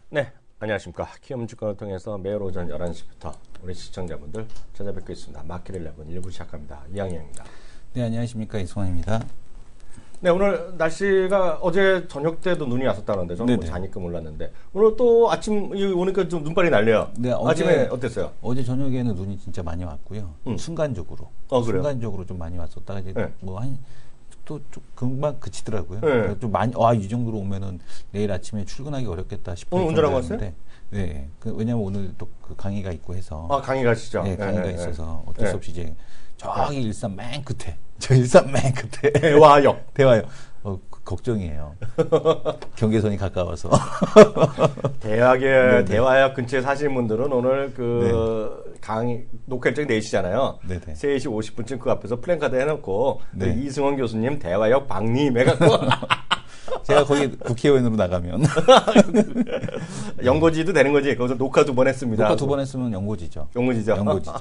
네, 안녕하십니까. 키움증권을 통해서 매일 오전 11시부터 우리 시청자분들 찾아뵙고 있습니다. 마켓11 1부 시작합니다. 이항영입니다. 네, 안녕하십니까. 이승환입니다. 네, 오늘 날씨가 어제 저녁 때도 눈이 왔었다는데 저는 뭐 자니까 몰랐는데 오늘 또 아침 오니까 좀 눈발이 날려요. 네, 아침에 어땠어요? 어제 저녁에는 눈이 진짜 많이 왔고요. 순간적으로. 그래요? 순간적으로 좀 많이 왔었다가 이제 네. 또 좀 금방 그치더라고요. 네. 좀 많이, 이 정도로 오면은 내일 아침에 출근하기 어렵겠다 싶어요. 오늘 운전하고 왔어요? 네. 왜냐면 오늘 또 그 강의가 있고 해서. 강의 가시죠? 네, 강의가 있어서 어쩔 수 없이 이제 저기 일산 맨 끝에. 대화역. 걱정이에요. 경계선이 가까워서. 대화역 근처에 사시는 분들은 오늘 강의, 녹화 일정 4시잖아요. 네네. 3시 50분쯤 그 앞에서 플랜카드 해놓고, 네. 이승원 교수님 대화역 방림해갖고. 제가 거기 국회의원으로 나가면. 연고지도 되는 거지. 거기서 녹화 2번 했습니다. 녹화 2번 했으면 연고지죠. 연고지죠.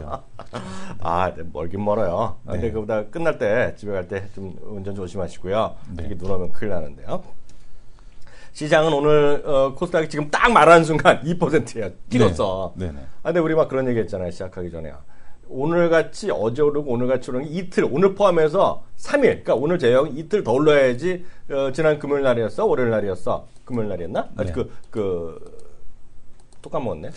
멀긴 멀어요. 네. 근데 그보다 끝날 때, 집에 갈 때 좀 운전 조심하시고요. 네. 이게 눈 오면 큰일 나는데요. 시장은 오늘, 코스닥이 지금 딱 말하는 순간 2%예요. 뛰었어. 네. 근데 우리 막 그런 얘기 했잖아요. 시작하기 전에. 오늘같이 어제 오르고 오늘같이 오르는 이틀, 오늘 포함해서 3일. 그러니까 오늘 제형 이틀 더 올라야지, 지난 금요일 날이었어? 월요일 날이었어? 금요일 날이었나? 네. 또 까먹었네.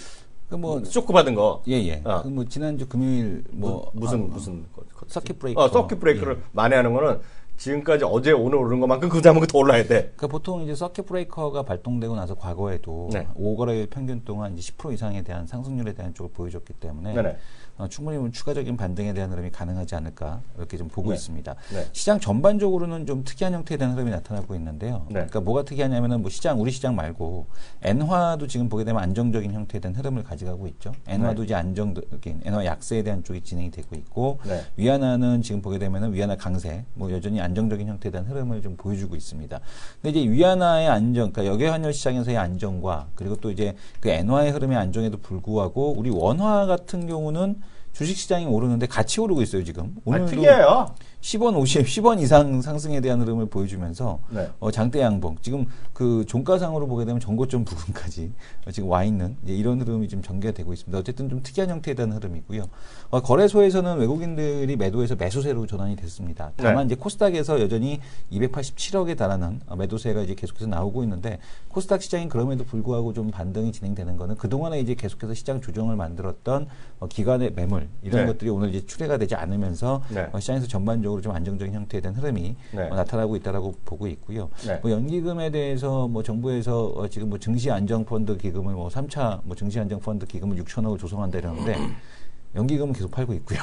쇼크 받은 거. 예. 지난주 금요일 무슨 서킷 브레이커. 서킷 브레이커를 만회하는 거는 지금까지 어제 오늘 오른 것만큼 그 다음에 더 올라야 돼. 그러니까 보통 이제 서킷 브레이커가 발동되고 나서 과거에도 5거래일 평균 동안 이제 10% 이상에 대한 상승률에 대한 쪽을 보여줬기 때문에 충분히 추가적인 반등에 대한 흐름이 가능하지 않을까 이렇게 좀 보고 있습니다. 시장 전반적으로는 좀 특이한 형태에 대한 흐름이 나타나고 있는데요. 그러니까 뭐가 특이하냐면은 우리 시장 말고 엔화도 지금 보게 되면 안정적인 형태에 대한 흐름을 가져가고 있죠. 엔화도 이제 안정적인 엔화 약세에 대한 쪽이 진행이 되고 있고 위안화는 지금 보게 되면은 위안화 강세 여전히 안정적인 형태에 대한 흐름을 좀 보여주고 있습니다. 근데 이제 위안화의 안정, 그러니까 역외환율 시장에서의 안정과 그리고 또 이제 그 엔화의 흐름의 안정에도 불구하고 우리 원화 같은 경우는 주식시장이 오르는데 같이 오르고 있어요, 지금. 오늘도 특이해요. 10원, 10원 이상 상승에 대한 흐름을 보여주면서 장대 양봉, 지금 그 종가상으로 보게 되면 전고점 부근까지 지금 와 있는 이런 흐름이 좀 전개되고 있습니다. 어쨌든 좀 특이한 형태에 대한 흐름이고요. 거래소에서는 외국인들이 매도해서 매수세로 전환이 됐습니다. 다만 이제 코스닥에서 여전히 287억에 달하는 매도세가 이제 계속해서 나오고 있는데 코스닥 시장이 그럼에도 불구하고 좀 반등이 진행되는 거는 그동안에 이제 계속해서 시장 조정을 만들었던 기관의 매물 이런 것들이 오늘 이제 출회가 되지 않으면서 시장에서 전반적으로 좀 안정적인 형태에 대한 흐름이 나타나고 있다라고 보고 있고요. 연기금에 대해서 정부에서 지금 증시 안정 펀드 기금을 3차 증시 안정 펀드 기금을 6천억을 조성한다 이러는데 연기금은 계속 팔고 있고요.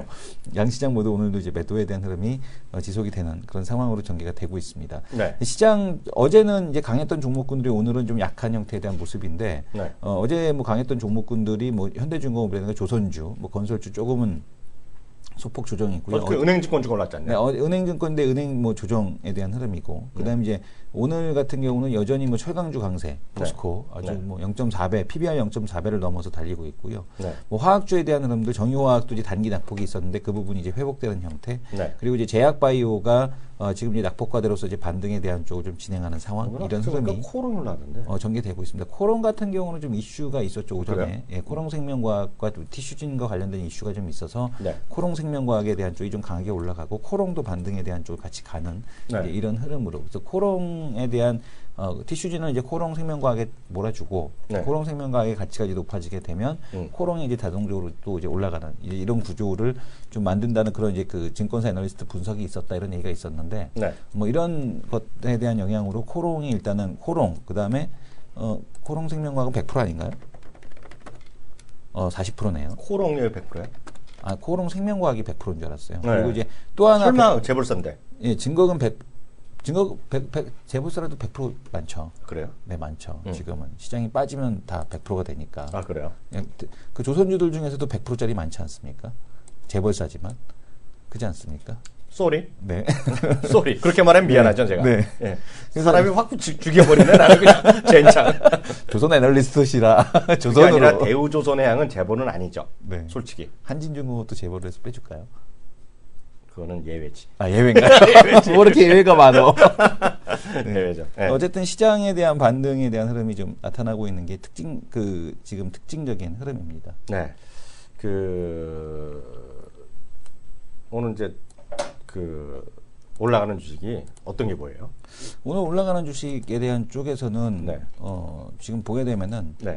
양시장 모두 오늘도 이제 매도에 대한 흐름이 지속이 되는 그런 상황으로 전개가 되고 있습니다. 시장 어제는 이제 강했던 종목군들이 오늘은 좀 약한 형태에 대한 모습인데 어제 강했던 종목군들이 현대중공업이라든가 조선주, 건설주 조금은 소폭 조정이 있고요. 은행증권주 올랐잖아요. 은행증권인데 은행 조정에 대한 흐름이고, 그다음에 이제 오늘 같은 경우는 여전히 철강주 강세, 포스코 아주 0.4배, PBR 0.4배를 넘어서 달리고 있고요. 화학주에 대한 흐름들, 정유화학도 이제 단기 낙폭이 있었는데 그 부분이 이제 회복되는 형태. 그리고 이제 제약바이오가 지금 이제 낙폭과대로서 이제 반등에 대한 쪽을 좀 진행하는 상황, 이런 흐름이 코롱 올랐는데 전개되고 있습니다. 코롱 같은 경우는 좀 이슈가 있었죠 오전에. 코롱 생명과학과 티슈진과 관련된 이슈가 좀 있어서 코롱 생명과학에 대한 쪽이 좀 강하게 올라가고 코롱도 반등에 대한 쪽을 같이 가는 이런 흐름으로. 그래서 코롱에 대한 티슈진은 이제 코롱 생명과학에 몰아주고 코롱 생명과학의 가치가 이제 높아지게 되면 코롱이 이제 자동적으로 또 이제 올라가는 이런 구조를 좀 만든다는 그런 이제 그 증권사 애널리스트 분석이 있었다 이런 얘기가 있었는데 이런 것에 대한 영향으로 코롱이 일단은 그다음에 코롱 생명과학은 100% 아닌가요? 40%네요. 코롱이 100%예요? 코롱 생명과학이 100%인 줄 알았어요. 그리고 이제 또 하나 설마 재벌사인데. 증거금 재벌사라도 100% 많죠. 그래요? 네, 많죠. 지금은 시장이 빠지면 다 100%가 되니까. 그래요? 그 조선주들 중에서도 100%짜리 많지 않습니까? 재벌사지만 그렇지 않습니까? 쏘리? 네. 쏘리. 그렇게 말하면 미안하죠, 제가. 네. 사람이 확 죽여버리네, 나는 그냥, 젠장. 조선 애널리스트시라. 조선으로. 그게 아니라 대우조선의 양은 재벌은 아니죠. 솔직히. 한진중공업도 재벌을 해서 빼줄까요? 그거는 예외지. 예외인가요? 예외지. 뭐 이렇게 예외가 많어. 대회죠. 네. 어쨌든 시장에 대한 반등에 대한 흐름이 좀 나타나고 있는 게 지금 특징적인 흐름입니다. 네. 오늘 이제 올라가는 주식이 어떤 게 보여요? 오늘 올라가는 주식에 대한 쪽에서는 네. 지금 보게 되면은 네.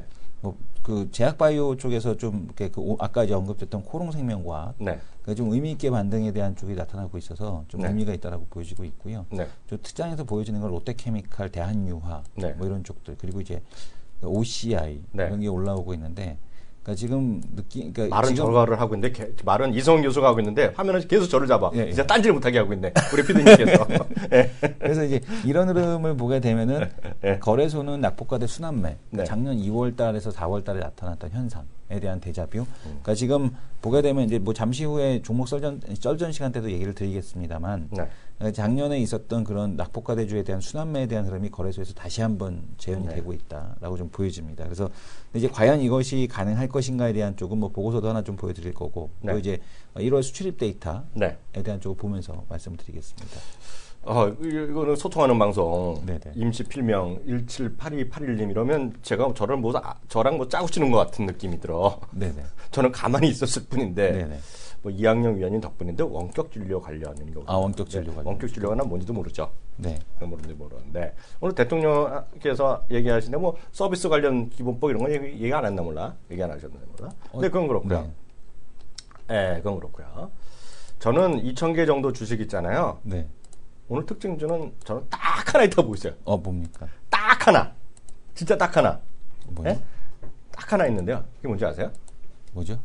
제약바이오 쪽에서 좀 이렇게 아까 이제 언급됐던 코롱생명과학 네. 좀 의미 있게 반등에 대한 쪽이 나타나고 있어서 좀 네. 의미가 있다라고 보여지고 있고요. 네. 저 특장에서 보여지는 건 롯데케미칼, 대한유화 네. 뭐 이런 쪽들 그리고 이제 OCI 네. 이런 게 올라오고 있는데. 그러니까 지금 말은 저거를 하고 있는데 말은 이성훈 교수가 하고 있는데 화면은 계속 저를 잡아. 예, 진짜 딴지를 못하게 하고 있네. 우리 피디님께서. 예. 그래서 이제 이런 흐름을 보게 되면은 예. 거래소는 낙폭과대 순환매. 네. 작년 2월달에서 4월달에 나타났던 현상에 대한 대자뷰. 그러니까 지금 보게 되면 이제 뭐 잠시 후에 종목 썰전 시간 때도 얘기를 드리겠습니다만. 네. 작년에 있었던 그런 낙폭과대주에 대한 순환매에 대한 흐름이 거래소에서 다시 한번 재현이 네. 되고 있다라고 좀 보여집니다. 그래서 이제 과연 이것이 가능할 것인가에 대한 쪽은 뭐 보고서도 하나 좀 보여드릴 거고 네. 또 이제 1월 수출입 데이터에 네. 대한 쪽을 보면서 말씀드리겠습니다. 이거는 소통하는 방송. 네네. 임시 필명 178281님 이러면 제가 저랑 뭐 짜고 치는 것 같은 느낌이 들어. 네네. 저는 가만히 있었을 뿐인데. 네네. 뭐 이학영 위원님 덕분인데 원격 진료 관련인 거. 원격 진료 관련. 원격 진료가 뭔지도 모르죠. 네. 모르는지 모르는데 오늘 대통령께서 얘기하시는데 뭐 서비스 관련 기본법 이런 거 얘기 안 했나 몰라. 얘기 안 하셨나 몰라. 근데 그건 그렇고요. 네, 그건 그렇고요. 저는 2,000개 정도 주식 있잖아요. 네. 오늘 특징주는 저는 딱 하나 있다고 보고 있어요. 뭡니까? 딱 하나. 진짜 딱 하나. 뭐요? 네? 딱 하나 있는데요. 그게 뭔지 아세요? 뭐죠?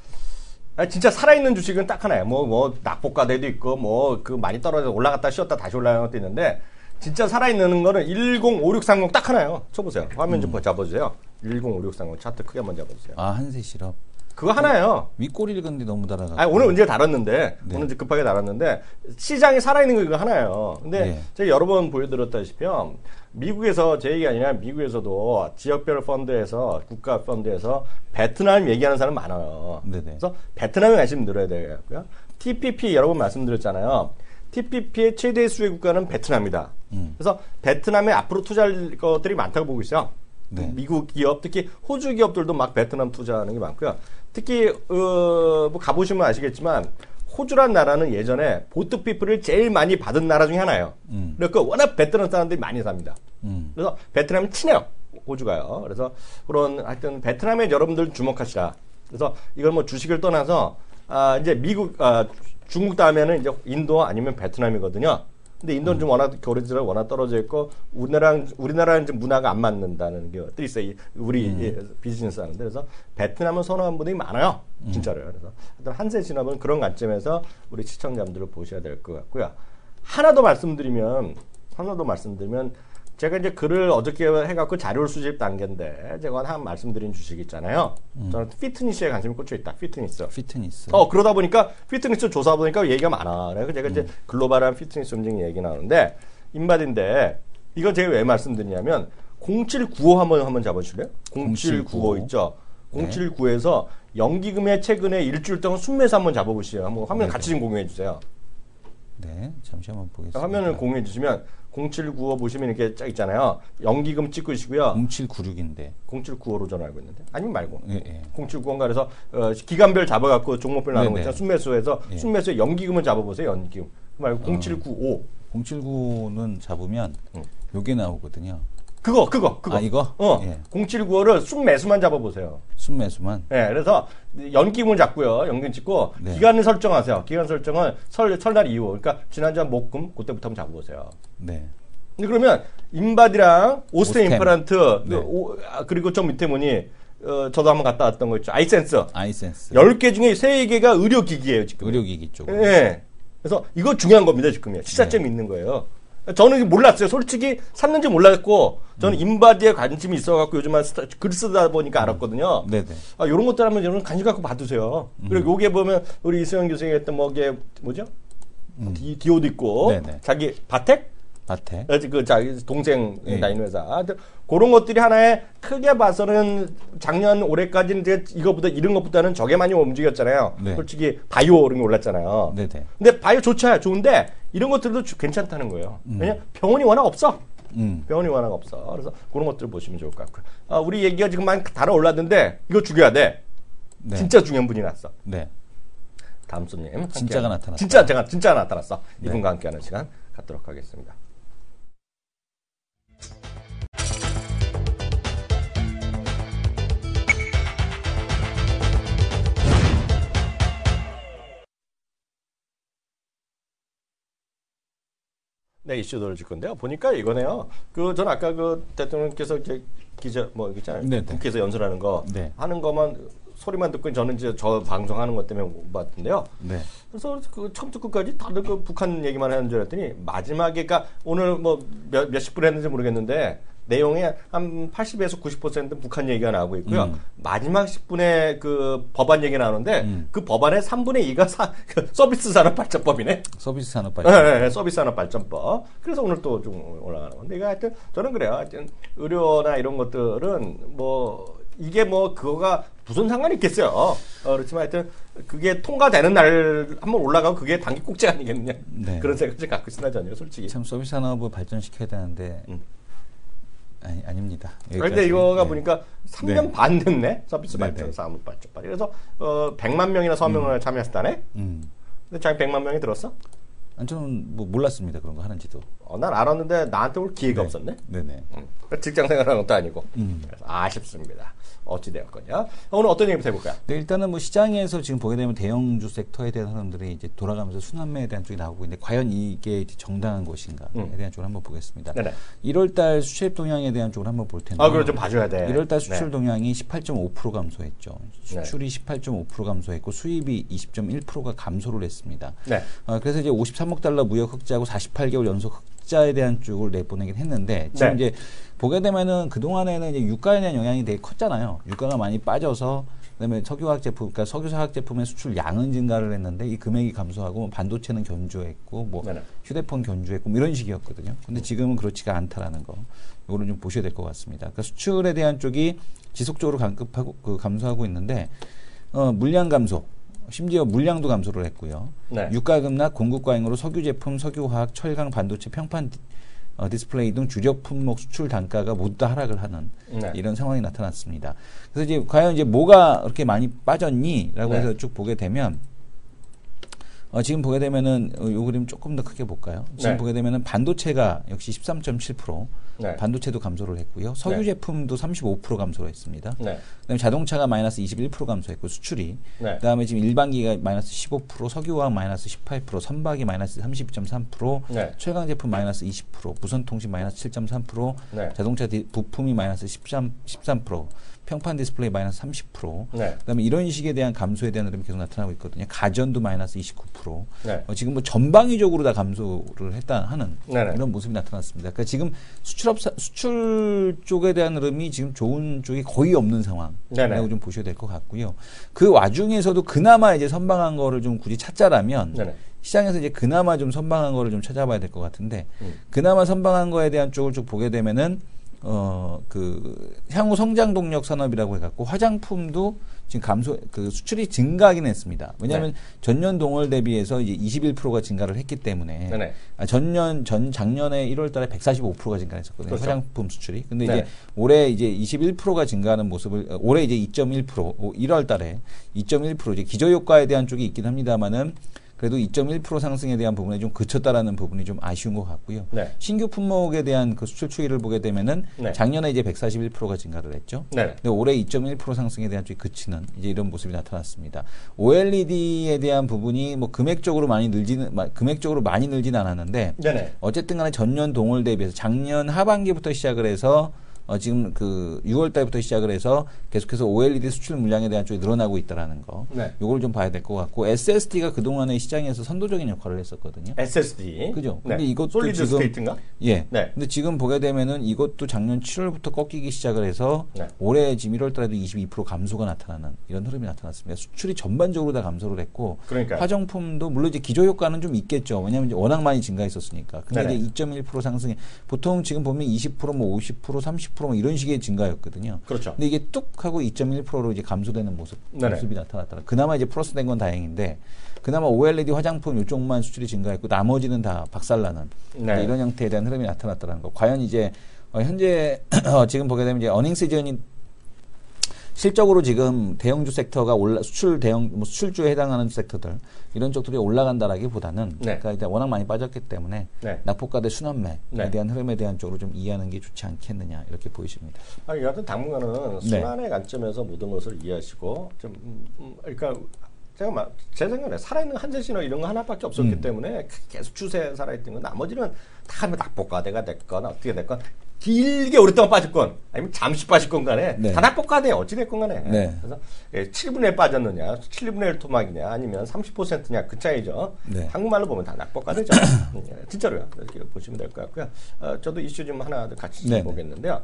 진짜 살아있는 주식은 딱 하나예요. 낙폭과대도 있고, 많이 떨어져 올라갔다 쉬었다 다시 올라가는 것도 있는데, 진짜 살아있는 거는 105630 딱 하나예요. 쳐보세요. 화면 좀 잡아주세요. 105630 차트 크게 한번 잡아주세요. 한세실업. 그거 하나예요. 윗꼬리를 근데 너무 달아가지고. 오늘 언제 다뤘는데, 네. 오늘 이제 급하게 다뤘는데, 시장에 살아있는 거 이거 하나예요. 근데 네. 제가 여러 번 보여드렸다시피, 미국에서, 제 얘기 아니라 미국에서도 지역별 펀드에서, 국가 펀드에서 베트남 얘기하는 사람 많아요. 네네. 그래서 베트남에 관심 늘어야 되고요. TPP 여러 번 말씀드렸잖아요. TPP의 최대 수혜 국가는 베트남이다. 그래서 베트남에 앞으로 투자할 것들이 많다고 보고 있어요. 네. 미국 기업, 특히 호주 기업들도 막 베트남 투자하는 게 많고요. 특히 뭐 가보시면 아시겠지만 호주란 나라는 예전에 보트피플을 제일 많이 받은 나라 중에 하나예요. 그러니까 워낙 베트남 사람들이 많이 삽니다. 그래서 베트남이 친해요. 호주가요. 그래서 그런 하여튼 베트남에 여러분들 주목하시라. 그래서 이걸 뭐 주식을 떠나서 이제 중국 다음에는 이제 인도 아니면 베트남이거든요. 근데 인도는 좀 워낙 거래지가 워낙 떨어져 있고 우리나라는 좀 문화가 안 맞는다는 게 것들이 있어요. 우리 비즈니스 하는데 그래서 베트남은 선호하는 분들이 많아요. 진짜로요. 그래서 한세진업은 그런 관점에서 우리 시청자분들을 보셔야 될 것 같고요. 하나 더 말씀드리면 제가 이제 글을 어저께 해갖고 자료를 수집 단계인데 제가 한 말씀드린 주식 있잖아요. 저는 피트니스에 관심이 꽂혀 있다. 피트니스. 그러다 보니까 피트니스 조사 보니까 얘기가 많아. 그래서 제가 이제 글로벌한 피트니스 움직임 얘기 나오는데 인바디인데 이거 제가 왜 말씀드리냐면 0795 한번 잡아주실래요? 0795 있죠. 0795에서 연기금의 최근에 일주일 동안 순매수 한번 잡아보시죠. 한번 화면 같이 좀 공유해 주세요. 네, 잠시 한번 보겠습니다. 화면을 공유해 주시면 0795 보시면 이렇게 쫙 있잖아요. 연기금 찍으시고요. 0796인데. 0795로 저는 알고 있는데. 아니면 말고. 예. 0795인가 그래서 기간별 잡아갖고 종목별 나누는 거 있잖아요. 순매수에서 순매수에 연기금을 잡아보세요. 연기금. 그 말고 0795. 0795는 잡으면 요게 나오거든요. 그거. 이거? 0795를 순매수만 잡아보세요. 순매수만? 네, 그래서 연기금을 잡고요. 연기금 찍고 기간을 설정하세요. 기간 설정은 설날 이후. 그러니까 지난주 한 목금 그때부터 한번 잡아보세요. 네. 근데 그러면 인바디랑 오스템 임플란트 그리고 좀 밑에 보니 저도 한번 갔다 왔던 거 있죠. 아이센스. 10개 중에 3개가 의료기기예요, 지금. 의료기기 쪽. 네. 그래서 이거 중요한 겁니다, 지금요. 시사점이 있는 거예요. 저는 몰랐어요. 솔직히 샀는지 몰랐고 저는 인바디에 관심이 있어갖고 요즘 글 쓰다 보니까 알았거든요. 네네. 이런 것들 하면 여러분 관심 갖고 봐두세요. 그리고 요게 보면 우리 이승현 교수가 했던 뭐게 뭐죠? 디오도 있고 네네. 자기 바텍 밭에. 그 자기 동생 다니는 회사. 그런 것들이 하나의 크게 봐서는 작년 올해까지는 이제 이거보다 이런 것보다는 저게 많이 움직였잖아요. 네. 솔직히 바이오 이런 게 올랐잖아요. 네네. 근데 바이오 좋은데 이런 것들도 괜찮다는 거예요. 왜냐 병원이 워낙 없어. 병원이 워낙 없어. 그래서 그런 것들 보시면 좋을 것 같고요. 우리 얘기가 지금 많이 달아 올랐는데 이거 죽여야 돼. 네. 진짜 중요한 분이 났어. 네. 다음 손님. 진짜가 나타났어. 진짜가 나타났어. 네. 이분과 함께하는 시간 갖도록 하겠습니다. 네, 이슈들을 줄 건데요. 보니까 이거네요. 전 아까 대통령께서 기자 있잖아요. 국회에서 연설하는 거 네. 하는 거만 소리만 듣고 저는 이제 저 방송하는 것 때문에 못 봤는데요. 네. 그래서 처음부터 끝까지 다들 북한 얘기만 하는 줄 알았더니 마지막에 오늘 몇십 분 했는지 모르겠는데 내용의 한 80에서 90%는 북한 얘기가 나오고 있고요. 마지막 10분에 그 법안 얘기 나오는데 그 법안의 3분의 2가 서비스 산업 발전법이네. 서비스 산업 발전법. 네, 서비스 산업 발전법. 그래서 오늘 또 좀 올라가는 건데 이거 하여튼 저는 그래요. 하여튼 의료나 이런 것들은 이게 그거가 무슨 상관이 있겠어요. 그렇지만 하여튼 그게 통과되는 날 한번 올라가고 그게 단기 꼭지 아니겠느냐. 네. 그런 생각을 갖고 있으나 전혀 솔직히. 참 서비스 산업을 발전시켜야 되는데 아닙니다. 그런데 이거가 보니까 3년 반 됐네. 서비스 발전, 산업 발전법. 그래서 100만 명이나 서명을 참여했다네. 근데 자기 100만 명이 들었어? 아니, 저는 몰랐습니다. 그런 거 하는지도. 난 알았는데 나한테 올 기회가 없었네. 네네. 직장 생활하는 것도 아니고. 그래서 아쉽습니다. 어찌 되었거냐. 오늘 어떤 얘기부터 해볼까요? 네, 일단은 시장에서 지금 보게 되면 대형주 섹터에 대한 사람들이 이제 돌아가면서 순환매에 대한 쪽이 나오고 있는데 과연 이게 정당한 것인가에 대한 쪽을 한번 보겠습니다. 네네. 1월달 수출입 동향에 대한 쪽을 한번 볼 텐데. 그걸 좀 봐줘야 돼. 1월달 수출 동향이 18.5% 감소했죠. 수출이 18.5% 감소했고 수입이 20.1%가 감소를 했습니다. 네. 그래서 이제 53억 달러 무역 흑자하고 48개월 연속 흑자에 대한 쪽을 내보내긴 했는데 지금 이제 보게 되면은 그동안에는 이제 유가에 대한 영향이 되게 컸잖아요. 유가가 많이 빠져서 그다음에 석유화학 제품, 그러니까 석유화학 제품의 수출 양은 증가를 했는데 이 금액이 감소하고 반도체는 견조했고 휴대폰 견조했고 이런 식이었거든요. 근데 지금은 그렇지가 않다라는 거. 이거를 좀 보셔야 될 것 같습니다. 그러니까 수출에 대한 쪽이 지속적으로 감소하고 있는데 물량 감소. 심지어 물량도 감소를 했고요. 네. 유가 급락, 공급 과잉으로 석유 제품, 석유화학, 철강, 반도체, 평판 디스플레이 등 주력 품목 수출 단가가 모두 다 하락을 하는 이런 상황이 나타났습니다. 그래서 이제 과연 이제 뭐가 그렇게 많이 빠졌니라고 해서 쭉 보게 되면 지금 보게 되면은 요 그림 조금 더 크게 볼까요? 지금 보게 되면은 반도체가 역시 13.7%, 반도체도 감소를 했고요. 석유 제품도 35% 감소를 했습니다. 그다음에 자동차가 마이너스 21% 감소했고 수출이. 그다음에 지금 일반기가 마이너스 15%, 석유화학 마이너스 18%, 선박이 마이너스 32.3%, 철강 제품 마이너스 20%, 무선통신 마이너스 7.3%, 자동차 부품이 마이너스 13%. 평판 디스플레이 마이너스 30%. 그다음에 이런 식에 대한 감소에 대한 흐름이 계속 나타나고 있거든요. 가전도 마이너스 29%. 지금 전방위적으로 다 감소를 하는 이런 모습이 나타났습니다. 그러니까 지금 수출 쪽에 대한 흐름이 지금 좋은 쪽이 거의 없는 상황이라고 좀 보셔야 될 것 같고요. 그 와중에서도 그나마 이제 선방한 거를 좀 굳이 찾자라면 시장에서 이제 그나마 좀 선방한 거를 좀 찾아봐야 될 것 같은데 그나마 선방한 거에 대한 쪽을 쭉 보게 되면은 향후 성장 동력 산업이라고 해갖고 화장품도 지금 수출이 증가하긴 했습니다. 왜냐하면 전년 동월 대비해서 이제 21%가 증가를 했기 때문에 작년에 1월 달에 145%가 증가했었거든요. 그렇죠. 화장품 수출이. 근데 이제 올해 이제 21%가 증가하는 모습을, 올해 이제 2.1%, 1월 달에 2.1% 이제 기저효과에 대한 쪽이 있긴 합니다만은 그래도 2.1% 상승에 대한 부분에 좀 그쳤다라는 부분이 좀 아쉬운 것 같고요. 신규 품목에 대한 그 수출 추이를 보게 되면은 작년에 이제 141%가 증가를 했죠. 근데 올해 2.1% 상승에 대한 쪽이 그치는 이제 이런 모습이 나타났습니다. OLED에 대한 부분이 금액적으로 많이 늘지는 않았는데 어쨌든 간에 전년 동월 대비해서 작년 하반기부터 시작을 해서 지금 그 6월 달부터 시작을 해서 계속해서 OLED 수출 물량에 대한 쪽이 늘어나고 있다라는 거. 네. 요걸 좀 봐야 될 것 같고 SSD가 그동안의 시장에서 선도적인 역할을 했었거든요. SSD. 그죠? 근데 네. 이것도 솔리드 지금 스테이트인가? 예. 네. 근데 지금 보게 되면은 이것도 작년 7월부터 꺾이기 시작을 해서 네. 올해 지금 1월 달에도 22% 감소가 나타나는 이런 흐름이 나타났습니다. 수출이 전반적으로 다 감소를 했고 그러니까요. 화장품도 물론 이제 기저 효과는 좀 있겠죠. 왜냐하면 이제 워낙 많이 증가했었으니까. 근데 네네. 이제 2.1% 상승에 보통 지금 보면 20% 뭐 50% 30% 뭐 이런 식의 증가였거든요. 그렇죠. 근데 이게 뚝 하고 2.1%로 이제 감소되는 모습이 나타났다. 그나마 이제 플러스된 건 다행인데 그나마 OLED 화장품 이쪽만 수출이 증가했고 나머지는 다 박살나는 네. 이런 형태에 대한 흐름이 나타났다는 거. 과연 이제 현재 지금 보게 되면 이제 어닝 시즌이 실적으로 지금 대형주 섹터가 수출주에 해당하는 섹터들 이런 쪽들이 올라간다라기보다는 네. 그러니까 이제 워낙 많이 빠졌기 때문에 네. 낙폭과대 순환매에 네. 대한 흐름에 대한 쪽으로 좀 이해하는 게 좋지 않겠느냐 이렇게 보이십니다. 여하튼 당분간은 순환의 관점에서 모든 것을 이해하시고 좀 그러니까 제 생각에 살아있는 한세신호 이런 거 하나밖에 없었기 때문에 계속 추세에 살아있던 건 나머지는 다 낙폭과대가 됐건 어떻게 됐건 길게 오랫동안 빠질 건 아니면 잠시 빠질 건 간에 네. 다 낙폭과대 어찌 됐건 간에 네. 그래서 7분의 1 빠졌느냐 7분의 1 토막이냐 아니면 30%냐 그 차이죠. 네. 한국말로 보면 다 낙폭과대죠. 진짜로요. 이렇게 보시면 될 것 같고요. 저도 이슈 좀 하나 같이 네. 보겠는데요.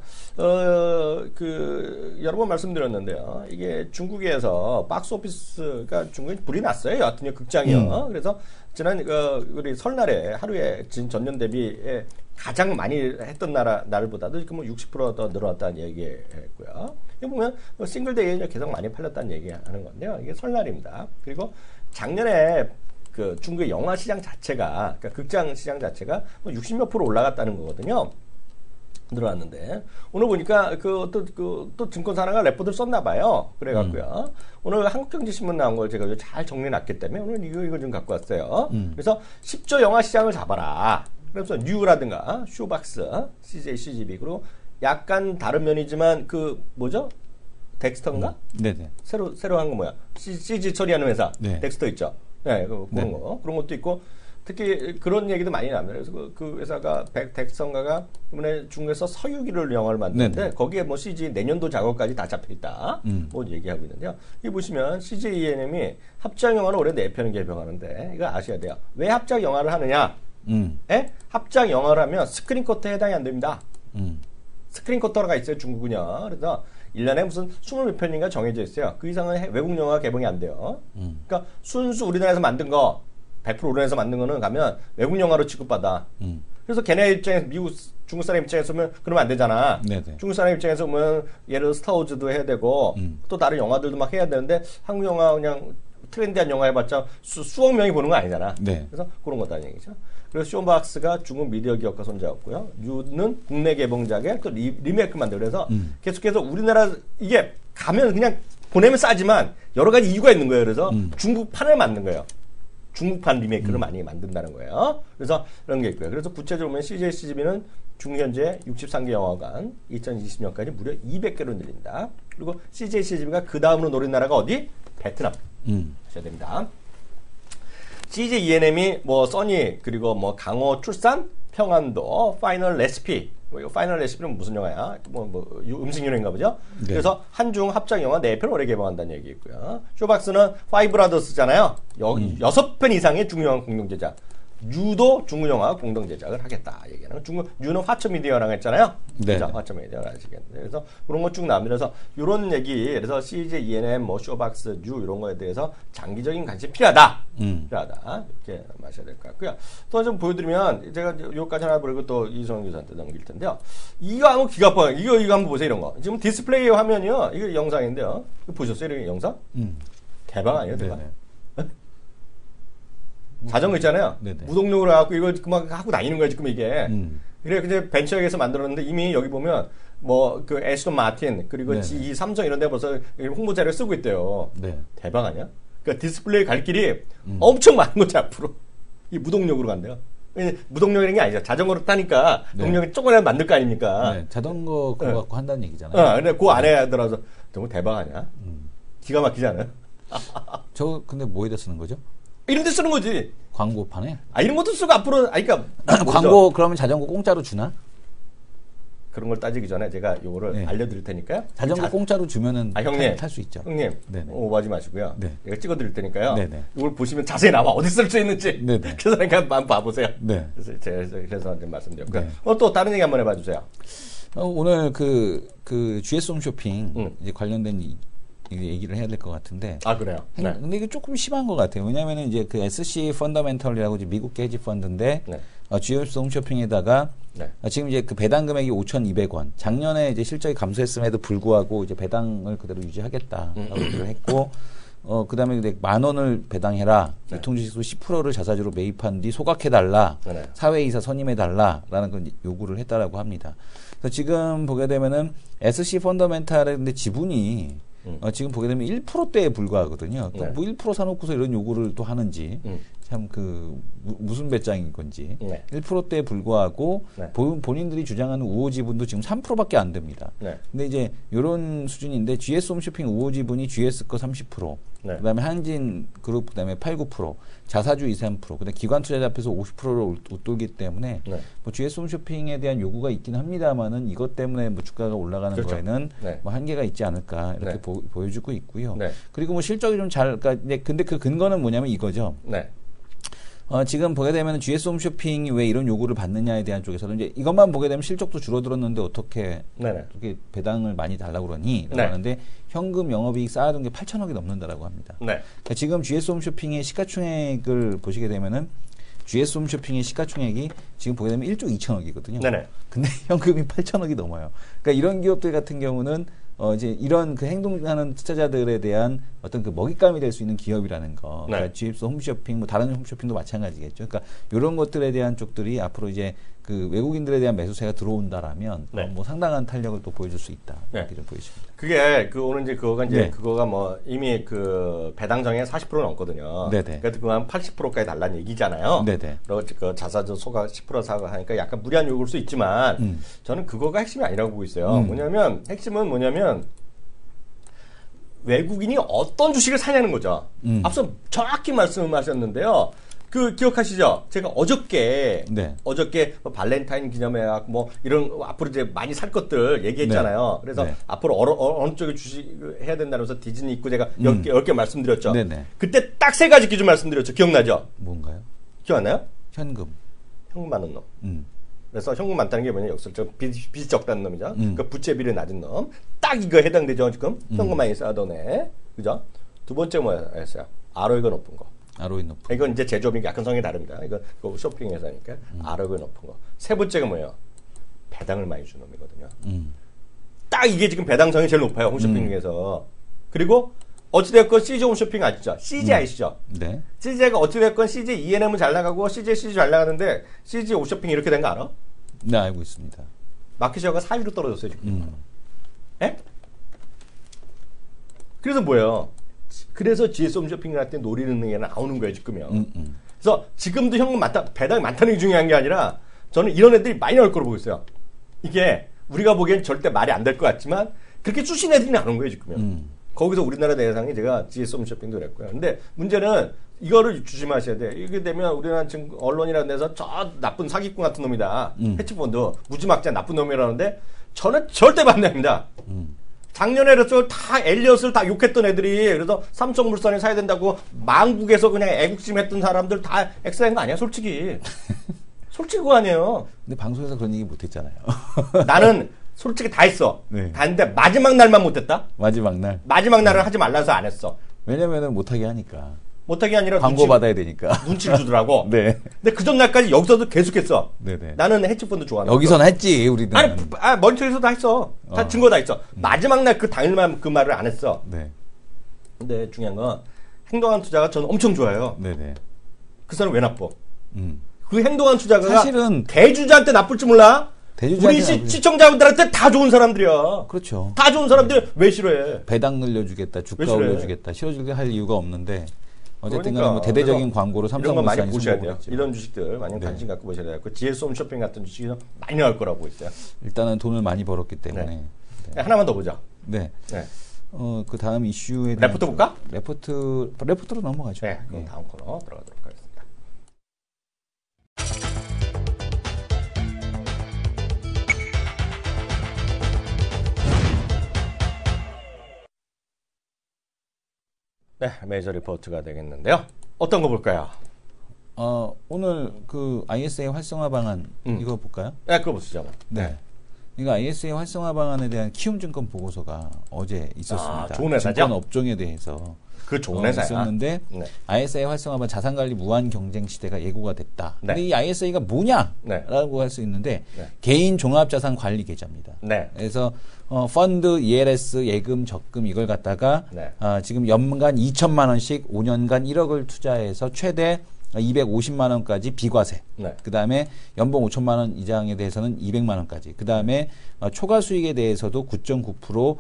여러 번 말씀드렸는데요. 이게 중국에서 박스오피스가 중국에 불이 났어요. 여하튼요 극장이요. 그래서 지난 우리 설날에 하루에 전년 대비에 가장 많이 했던 날보다도 뭐 60% 더 늘어났다는 얘기했고요. 이거 보면 싱글데이에 계속 많이 팔렸다는 얘기하는 건데요. 이게 설날입니다. 그리고 작년에 그 중국의 영화 시장 자체가 그러니까 극장 시장 자체가 뭐 60몇 % 올라갔다는 거거든요. 늘어났는데 오늘 보니까 또 증권사나가 레포트를 썼나 봐요. 그래갖고요. 오늘 한국경제신문 나온 걸 제가 잘 정리해놨기 때문에 오늘 이거 좀 갖고 왔어요. 그래서 10조 영화 시장을 잡아라. 그래서 뉴라든가 쇼박스, CJ, CGV 그리고 약간 다른 면이지만 덱스터인가? 네네. 새로 한 거 뭐야? CG 처리하는 회사 네. 덱스터 있죠. 네, 그런 거 그런 것도 있고. 특히 그런 얘기도 많이 납니다. 그래서 그 회사가 덱스터인가가 이번에 중국에서 서유기를 영화를 만드는데 네네. 거기에 뭐 CG 내년도 작업까지 다 잡혀있다. 뭐 얘기하고 있는데요. 이 보시면 CJ ENM이 합작 영화를 올해 4편을 개봉하는데 이거 아셔야 돼요. 왜 합작 영화를 하느냐? 합작 영화를 하면 스크린 쿼터에 해당이 안 됩니다. 스크린 쿼터가 있어요, 중국은요. 그래서 1년에 무슨 20몇 편인가 정해져 있어요. 그 이상은 외국 영화가 개봉이 안 돼요. 그러니까 순수 우리나라에서 만든 거 100% 우리나라에서 만든 거는 가면 외국 영화로 취급받아. 그래서 걔네 입장에서 중국 사람 입장에서 보면 그러면 안 되잖아. 네네. 중국 사람 입장에서 보면 예를 들어 스타워즈도 해야 되고 또 다른 영화들도 막 해야 되는데 한국 영화 그냥 트렌디한 영화 해봤자 수억 명이 보는 거 아니잖아. 네. 그래서 그런 거다는 얘기죠. 그래서 쇼박스가 중국 미디어 기업과 손잡았고요. 유는 국내 개봉작에 또 리메이크 만들고 그래서 계속해서 우리나라 이게 가면 그냥 보내면 싸지만 여러 가지 이유가 있는 거예요. 그래서 중국판을 만든 거예요. 중국판 리메이크를 많이 만든다는 거예요. 그래서 그런 게 있고요. 그래서 구체적으로 보면 CJ CGV는 중국 현재 63개 영화관 2020년까지 무려 200개로 늘린다. 그리고 CJ CGV가 그 다음으로 노린 나라가 어디? 베트남. 하셔야 됩니다. CJ ENM이 뭐 써니 그리고 뭐 강호 출산 평안도 파이널 레시피 이거 파이널 레시피는 무슨 영화야? 음식 유행인가 보죠? 네. 그래서 한중 합작 영화 4편 올해 개봉한다는 얘기 있고요. 쇼박스는 파이브라더스잖아요. 6편 이상의 중국 영화 공동 제작. 유도 중국 영화 공동 제작을 하겠다 얘기하는 유는 화천미디어랑 했잖아요. 네. 그죠? 화천미디어랑 하시겠는데 그래서 그런 거 쭉 나옵니다. 그래서 이런 얘기 그래서 CJ, ENM, 뭐 쇼박스, 유 이런 거에 대해서 장기적인 관심이 필요하다. 필요하다. 이렇게 마셔야 될 것 같고요. 또 좀 보여드리면 제가 요까지 하나 보고 또 이성훈 교수한테 넘길 텐데요. 이거 한번 기가 아파요. 이거 한번 보세요. 이런 거. 지금 디스플레이 화면이요. 이거 영상인데요. 이거 보셨어요? 이런 영상? 대박 아니에요? 대박. 네네. 자전거 있잖아요. 네네. 무동력으로 해갖고 이걸 막 하고 다니는 거야, 지금 이게. 그래, 근데 벤처에서 만들었는데 이미 여기 보면 뭐 그 에스톤 마틴, 그리고 네네. GE, 삼성 이런 데 벌써 홍보 자료 쓰고 있대요. 네. 대박 아니야? 그러니까 디스플레이 갈 길이 엄청 많은 거지, 앞으로. 이 무동력으로 간대요. 무동력이라는 게 아니죠. 자전거로 타니까 네. 동력이 조금이라도 만들 거 아닙니까? 네. 자전거 그거 갖고 한다는 얘기잖아요. 근데 그 안에 들어서 정말 대박 아니야? 기가 막히지 않아요? 저 근데 뭐에다 쓰는 거죠? 이런 데 쓰는 거지. 광고판에? 이런 것도 쓰고 앞으로, 그러니까. 광고, 그러면 자전거 공짜로 주나? 그런 걸 따지기 전에 제가 요거를 네. 알려드릴 테니까요. 자전거 공짜로 주면은 형님 탈 수 있죠. 형님 오버하지 마시고요. 네. 이거 찍어드릴 테니까요. 네네. 이걸 보시면 자세히 나와 어디 쓸 수 있는지. 네네. 그래서 한번 봐보세요. 네. 그래서 말씀드렸고요. 네. 또 다른 얘기 한번 해봐주세요. 오늘 그 GS 홈쇼핑 이제 관련된 얘기를 해야 될 것 같은데. 아 그래요. 네. 근데 이게 조금 심한 것 같아요. 왜냐하면은 이제 그 SC 펀더멘털이라고 이제 미국 헤지 펀드인데 네. GS 홈쇼핑에다가 네. 지금 이제 그 배당 금액이 5,200원. 작년에 이제 실적이 감소했음에도 불구하고 이제 배당을 그대로 유지하겠다라고 얘기를 했고, 그다음에 이제 10,000원을 배당해라. 네. 유통주식수 10%를 자사주로 매입한 뒤 소각해달라. 네. 사회이사 선임해달라라는 건 요구를 했다라고 합니다. 그래서 지금 보게 되면은 SC 펀더멘탈의 근데 지분이 지금 보게 되면 1%대에 불과하거든요. 네. 뭐 1% 사놓고서 이런 요구를 또 하는지 참 그 무슨 배짱인 건지. 네. 1%대에 불과하고 네. 본인들이 주장하는 우호 지분도 지금 3%밖에 안 됩니다. 네. 근데 이제 이런 수준인데 GS 홈쇼핑 우호 지분이 GS 거 30%, 네. 그다음에 한진 그룹 그다음에 8-9%, 자사주 2-3%, 그다음에 기관 투자자 앞에서 50%를 웃돌기 때문에 네. 뭐 GS 홈쇼핑에 대한 요구가 있긴 합니다만은 이것 때문에 뭐 주가가 올라가는 그렇죠. 거에는 네. 뭐 한계가 있지 않을까 이렇게 네. 보여주고 있고요. 네. 그리고 뭐 실적이 좀 잘, 그러니까 근데 그 근거는 뭐냐면 이거죠. 네. 지금 보게 되면 GS 홈쇼핑이 왜 이런 요구를 받느냐에 대한 쪽에서는 이제 이것만 보게 되면 실적도 줄어들었는데 어떻게 배당을 많이 달라고 그러니? 라고 하는데 현금 영업이익 쌓아둔 게 8,000억이 넘는다라고 합니다. 네. 그러니까 지금 GS 홈쇼핑의 시가총액을 보시게 되면은 GS 홈쇼핑의 시가총액이 지금 보게 되면 1조 2천억이거든요. 네네. 근데 현금이 8,000억이 넘어요. 그러니까 이런 기업들 같은 경우는 이제 이런 그 행동하는 투자자들에 대한 어떤 그 먹잇감이 될 수 있는 기업이라는 거. 네. 그러니까 GS 홈쇼핑, 뭐 다른 홈쇼핑도 마찬가지겠죠. 그러니까 이런 것들에 대한 쪽들이 앞으로 이제 그 외국인들에 대한 매수세가 들어온다라면 네. 뭐 상당한 탄력을 또 보여줄 수 있다. 네. 이렇게 좀 보이십니다. 그게 오늘 이제 그거가 이제 네. 그거가 뭐 이미 그 배당정액 40% 넘거든요. 네네. 그래서 그거 한 80%까지 달라는 얘기잖아요. 네네. 그리고 그 자사주 소가 10% 사가 하니까 약간 무리한 요구일 수 있지만 저는 그거가 핵심이 아니라고 보고 있어요. 핵심은 뭐냐면 외국인이 어떤 주식을 사냐는 거죠. 앞서 정확히 말씀하셨는데요. 그 기억하시죠? 제가 어저께 뭐 발렌타인 기념회 뭐 이런 앞으로 이제 많이 살 것들 얘기했잖아요. 네. 그래서 네. 앞으로 어느 쪽에 주식 해야 된다면서 디즈니 있고 제가 10개 말씀드렸죠. 네네. 그때 딱 3가지 기준 말씀드렸죠. 기억나죠? 뭔가요? 기억 안 나요? 현금. 현금 많은 놈. 그래서 현금 많다는 게 뭐냐? 역설 빚이 적다는 놈이죠. 그 부채비율이 낮은 놈. 딱 이거 해당되죠, 지금? 현금 많이 쌓아둔 애. 그죠? 두 번째 뭐였어요? ROE가 높은 거. ROE 높은. 이건 이제 제조업이 약간 성이 다릅니다. 이거 쇼핑 회사니까. ROE가 높은 거. 세 번째가 뭐예요? 배당을 많이 주는 놈이거든요. 딱 이게 지금 배당성이 제일 높아요, 홈쇼핑 중에서. 그리고 어찌됐건 CJ 홈쇼핑 아시죠? CJ 아시죠? 네. CJ가 어찌됐건 CJ E&M은 잘 나가고 CJ 잘 나가는데 CJ 홈쇼핑이 이렇게 된 거 알아? 네, 알고 있습니다. 마켓시어가 4위로 떨어졌어요, 지금. 예? 그래서 뭐예요? 그래서 GS 홈쇼핑한테 노리는 게 나오는 거예요, 지금요. 그래서 지금도 현금 배당이 많다는 게 중요한 게 아니라 저는 이런 애들이 많이 나올 거로 보고 있어요. 이게 우리가 보기엔 절대 말이 안 될 것 같지만 그렇게 쑤신 애들이 나오는 거예요, 지금요. 거기서 우리나라 대상이 제가 GS 홈쇼핑도 그랬고요. 근데 문제는 이거를 조심하셔야 돼요. 이게 되면 우리나라 지금 언론이라는 데서 저 나쁜 사기꾼 같은 놈이다. 해치펀드 무지막지한 나쁜 놈이라는데 저는 절대 반대합니다. 작년에 다 엘리엇을 다 욕했던 애들이 그래서 삼성물산에 사야 된다고 망국에서 그냥 애국심했던 사람들 다 엑스한 거 아니야, 솔직히. 솔직히 그거 아니에요. 근데 방송에서 그런 얘기 못했잖아요. 나는 솔직히 다 했어. 네. 다 했는데 마지막 날만 못했다. 마지막 날. 마지막 날을 하지 말라서 안 했어. 왜냐면은 못하게 하니까. 못하게 아니라 광고 받아야 되니까. 눈치를 주더라고. 네. 근데 그 전날까지 여기서도 계속했어. 네네. 나는 해치펀드 좋아하는 여기서는 했지, 우리는. 아니, 머니터에서도 다 했어. 다 증거 다 있어. 마지막 날 그 당일만 그 말을 안 했어. 네. 근데 중요한 건 행동한 투자가 저는 엄청 좋아요. 네네. 그 사람 왜 나빠? 그 행동한 투자가 사실은 대주주한테 나쁠지 몰라? 우리 시청자분들한테 다 좋은 사람들이야. 그렇죠. 다 좋은 사람들 왜 싫어해? 배당 늘려주겠다, 주가 올려주겠다, 싫어주게 할 이유가 없는데 어쨌든 간에 뭐 그러니까, 대대적인 광고로 삼성물산이 많이 보셔야 돼요. 했죠. 이런 주식들 많이 관심 갖고 보셔야 돼요. 그 GS 홈쇼핑 같은 주식이 많이 나올 거라고 있어요. 일단은 돈을 많이 벌었기 때문에. 네. 네. 하나만 더 보자. 네. 네. 그 다음 이슈에 대한 레포트 볼까? 레포트로 넘어가죠. 네. 그럼 다음 코너 들어가도록 하겠습니다. 네, 메이저 리포트가 되겠는데요. 어떤 거 볼까요? 오늘 그 ISA 활성화 방안 이거 볼까요? 네, 그거 보시죠. 네. 이거 ISA 활성화 방안에 대한 키움증권 보고서가 어제 있었습니다. 좋은 회사죠? 증권 업종에 대해서 그 좋은 회사야. 있었는데 네. ISA 활성화 방안 자산관리 무한 경쟁 시대가 예고가 됐다. 네. 근데 이 ISA가 뭐냐라고 네. 할 수 있는데 네. 개인 종합자산 관리 계좌입니다. 네. 그래서 펀드, ELS, 예금, 적금 이걸 갖다가 네. 지금 연간 2천만 원씩 5년간 1억을 투자해서 최대 250만 원까지 비과세. 네. 그다음에 연봉 5천만 원 이상에 대해서는 200만 원까지. 그다음에 초과 수익에 대해서도 9.9%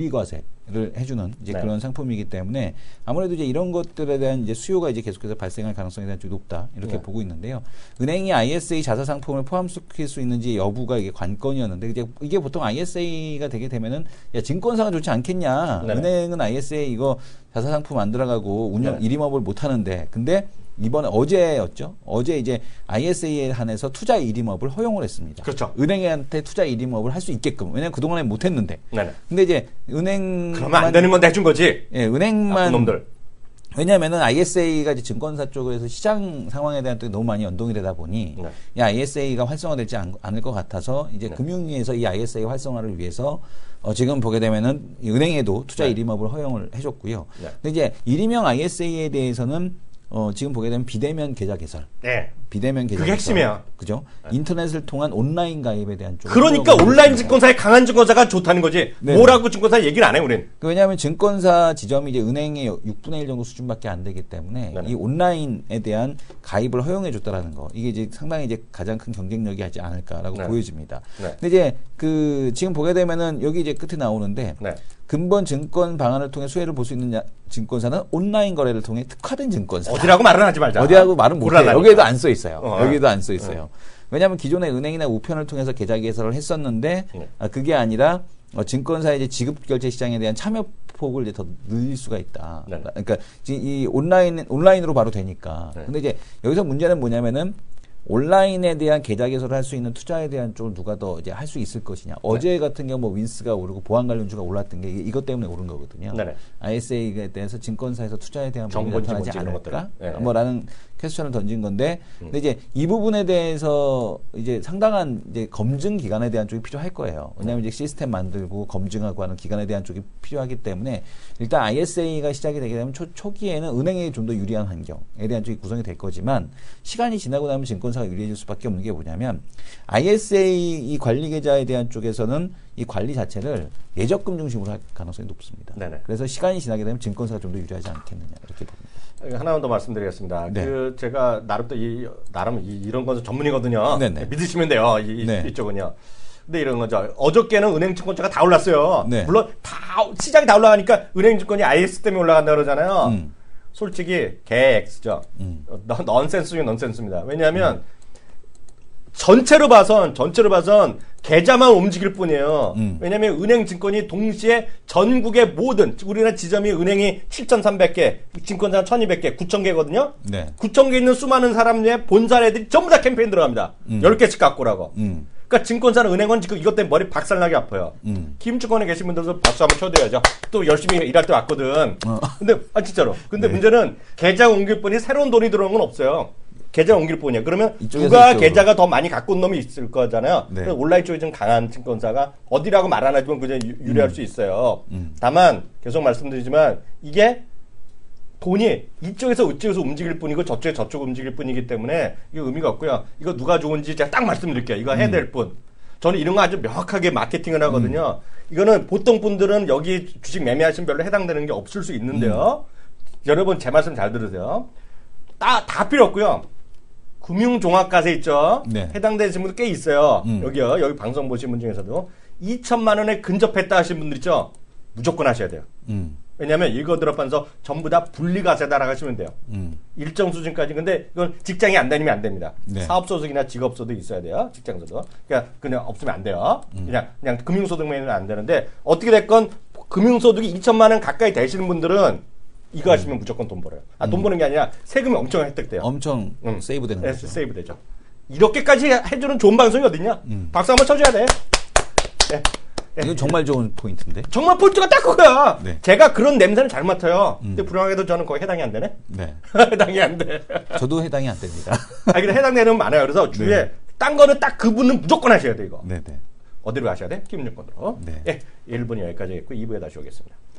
분리과세를 해주는 이제 네. 그런 상품이기 때문에 아무래도 이제 이런 것들에 대한 이제 수요가 이제 계속해서 발생할 가능성이 대한 좀 높다 이렇게 네. 보고 있는데요. 은행이 ISA 자사 상품을 포함시킬 수 있는지 여부가 이게 관건이었는데 이제 이게 보통 ISA가 되게 되면은 야 증권사가 좋지 않겠냐. 네. 은행은 ISA 이거 자사 상품 안 들어가고 운영 네. 일임업을 못 하는데 근데 이번에 어제였죠. 어제 이제 ISA에 한해서 투자 일임업을 허용을 했습니다. 그렇죠. 은행한테 투자 일임업을 할 수 있게끔. 왜냐면 그동안에 못 했는데. 네네. 근데 이제 은행 그러면 안 되는 건데 해준 거지. 예, 은행만 놈들. 왜냐면은 ISA가 이제 증권사 쪽에서 시장 상황에 대한 또 너무 많이 연동이 되다 보니 네. 이 ISA가 활성화되지 않을 것 같아서 이제 네. 금융위에서 이 ISA 활성화를 위해서 지금 보게 되면은 은행에도 투자 네. 일임업을 허용을 해줬고요. 네. 근데 이제 일임형 ISA에 대해서는 지금 보게 되면 비대면 계좌 개설. 네. 비대면 계좌 그게 개설. 핵심이야. 그죠? 인터넷을 통한 온라인 가입에 대한 쪽. 그러니까 온라인 증권사에 강한 증권사가 좋다는 거지. 네. 뭐라고 증권사 얘기를 안 해, 우린. 왜냐하면 증권사 지점이 이제 은행의 6분의 1 정도 수준밖에 안 되기 때문에 네네. 이 온라인에 대한 가입을 허용해 줬다라는 거. 이게 이제 상당히 이제 가장 큰 경쟁력이 하지 않을까라고 네. 보여집니다. 네. 근데 이제 지금 보게 되면은 여기 이제 끝에 나오는데 네. 근본 증권 방안을 통해 수혜를 볼 수 있는 증권사는 온라인 거래를 통해 특화된 증권사. 어디라고 말은 하지 말자. 어디라고 말은 못해요. 곤란하니까. 여기에도 안 써 있어요. 어. 여기에도 안 써 있어요. 왜냐하면 기존에 은행이나 우편을 통해서 계좌 개설을 했었는데 네. 그게 아니라 증권사의 이제 지급 결제 시장에 대한 참여 폭을 이제 더 늘릴 수가 있다. 네. 그러니까 이 온라인으로 바로 되니까. 네. 근데 이제 여기서 문제는 뭐냐면은 온라인에 대한 계좌 개설을 할 수 있는 투자에 대한 쪽을 누가 더 이제 할 수 있을 것이냐. 어제 같은 경우 뭐 윈스가 오르고 보안 관련주가 올랐던 게 이것 때문에 오른 거거든요. 네네. ISA에 대해서 증권사에서 투자에 대한 부분이 정보인지 나타나지 뭔지 이런 않을까? 것들. 네. 뭐라는 퀘스천을 던진 건데, 근데 이제 이 부분에 대해서 이제 상당한 이제 검증 기간에 대한 쪽이 필요할 거예요. 왜냐하면 이제 시스템 만들고 검증하고 하는 기간에 대한 쪽이 필요하기 때문에 일단 ISA가 시작이 되게 되면 초기에는 은행에 좀 더 유리한 환경에 대한 쪽이 구성이 될 거지만 시간이 지나고 나면 증권사가 유리해질 수밖에 없는 게 뭐냐면 ISA 이 관리 계좌에 대한 쪽에서는 이 관리 자체를 예적금 중심으로 할 가능성이 높습니다. 네네. 그래서 시간이 지나게 되면 증권사가 좀 더 유리하지 않겠느냐 이렇게 봅니다. 하나만 더 말씀드리겠습니다. 네. 제가 나름 또 이런 건 전문이거든요. 네네. 믿으시면 돼요. 네. 이쪽은요. 근데 이런 거죠. 어저께는 은행 증권자가 다 올랐어요. 네. 물론 시장이 다 올라가니까 은행 증권이 IS 때문에 올라간다 그러잖아요. 솔직히 개X죠. 넌센스 중에 넌센스입니다. 왜냐하면 전체로 봐선 계좌만 움직일 뿐이에요. 왜냐하면 은행 증권이 동시에 전국의 모든 우리나라 지점이 은행이 7,300개, 증권사는 1,200개, 9,000개거든요. 네. 9,000개 있는 수많은 사람의 본사 애들이 전부 다 캠페인 들어갑니다. 10개씩 갖고 오라고. 그러니까 증권사는 은행은 지금 이것 때문에 머리 박살나게 아파요. 김증권에 계신 분들도 박수 한번 쳐드려야죠. 또 열심히 일할 때 왔거든. 근데 진짜로. 근데 네. 문제는 계좌 옮길 뿐이 새로운 돈이 들어오는 건 없어요. 계좌 옮길 뿐이야. 그러면 이쪽에서 누가 이쪽으로. 계좌가 더 많이 갖고 온 놈이 있을 거잖아요. 네. 그래서 온라인 쪽이 좀 강한 증권사가 어디라고 말 안 하지만 그냥 유리할 수 있어요. 다만 계속 말씀드리지만 이게 돈이 이쪽에서 움직일 뿐이고 저쪽 움직일 뿐이기 때문에 이게 의미가 없고요. 이거 누가 좋은지 제가 딱 말씀드릴게요. 이거 해야 될 뿐. 저는 이런 거 아주 명확하게 마케팅을 하거든요. 이거는 보통 분들은 여기 주식 매매하시면 별로 해당되는 게 없을 수 있는데요. 여러분 제 말씀 잘 들으세요. 다 필요 없고요. 금융종합과세 있죠. 네. 해당되시는 분들 꽤 있어요. 여기요. 여기 방송 보신 분 중에서도 2천만 원에 근접했다 하신 분들 있죠. 무조건 하셔야 돼요. 왜냐하면 이거 들어가면서 전부 다 분리과세다라고 하시면 돼요. 일정 수준까지. 근데 이건 직장이 안 다니면 안 됩니다. 네. 사업소득이나 직업소득이 있어야 돼요. 직장소득. 그냥 없으면 안 돼요. 그냥 금융소득만 안 되는데 어떻게 됐건 금융소득이 2천만 원 가까이 되시는 분들은 이거 하시면 무조건 돈 벌어요. 돈 버는 게 아니라 세금이 엄청 혜택돼요. 엄청 세이브 되는 거죠. 세이브 되죠. 이렇게까지 해주는 좋은 방송이 어딨냐? 박수 한번 쳐줘야 돼. 네. 이거 정말 좋은 포인트인데. 정말 포인트가 딱 그거야. 네. 제가 그런 냄새를 잘 맡아요. 근데 불행하게도 저는 거의 해당이 안 되네. 네. 해당이 안 돼. 저도 해당이 안 됩니다. 근데 해당되는 건 많아요. 그래서 주위에 네. 딴 거는 딱 그분은 무조건 하셔야 돼 이거. 네네. 어디로 하셔야 돼? 기입요건으로. 네. 예, 1부는 여기까지 했고 2부에 다시 오겠습니다.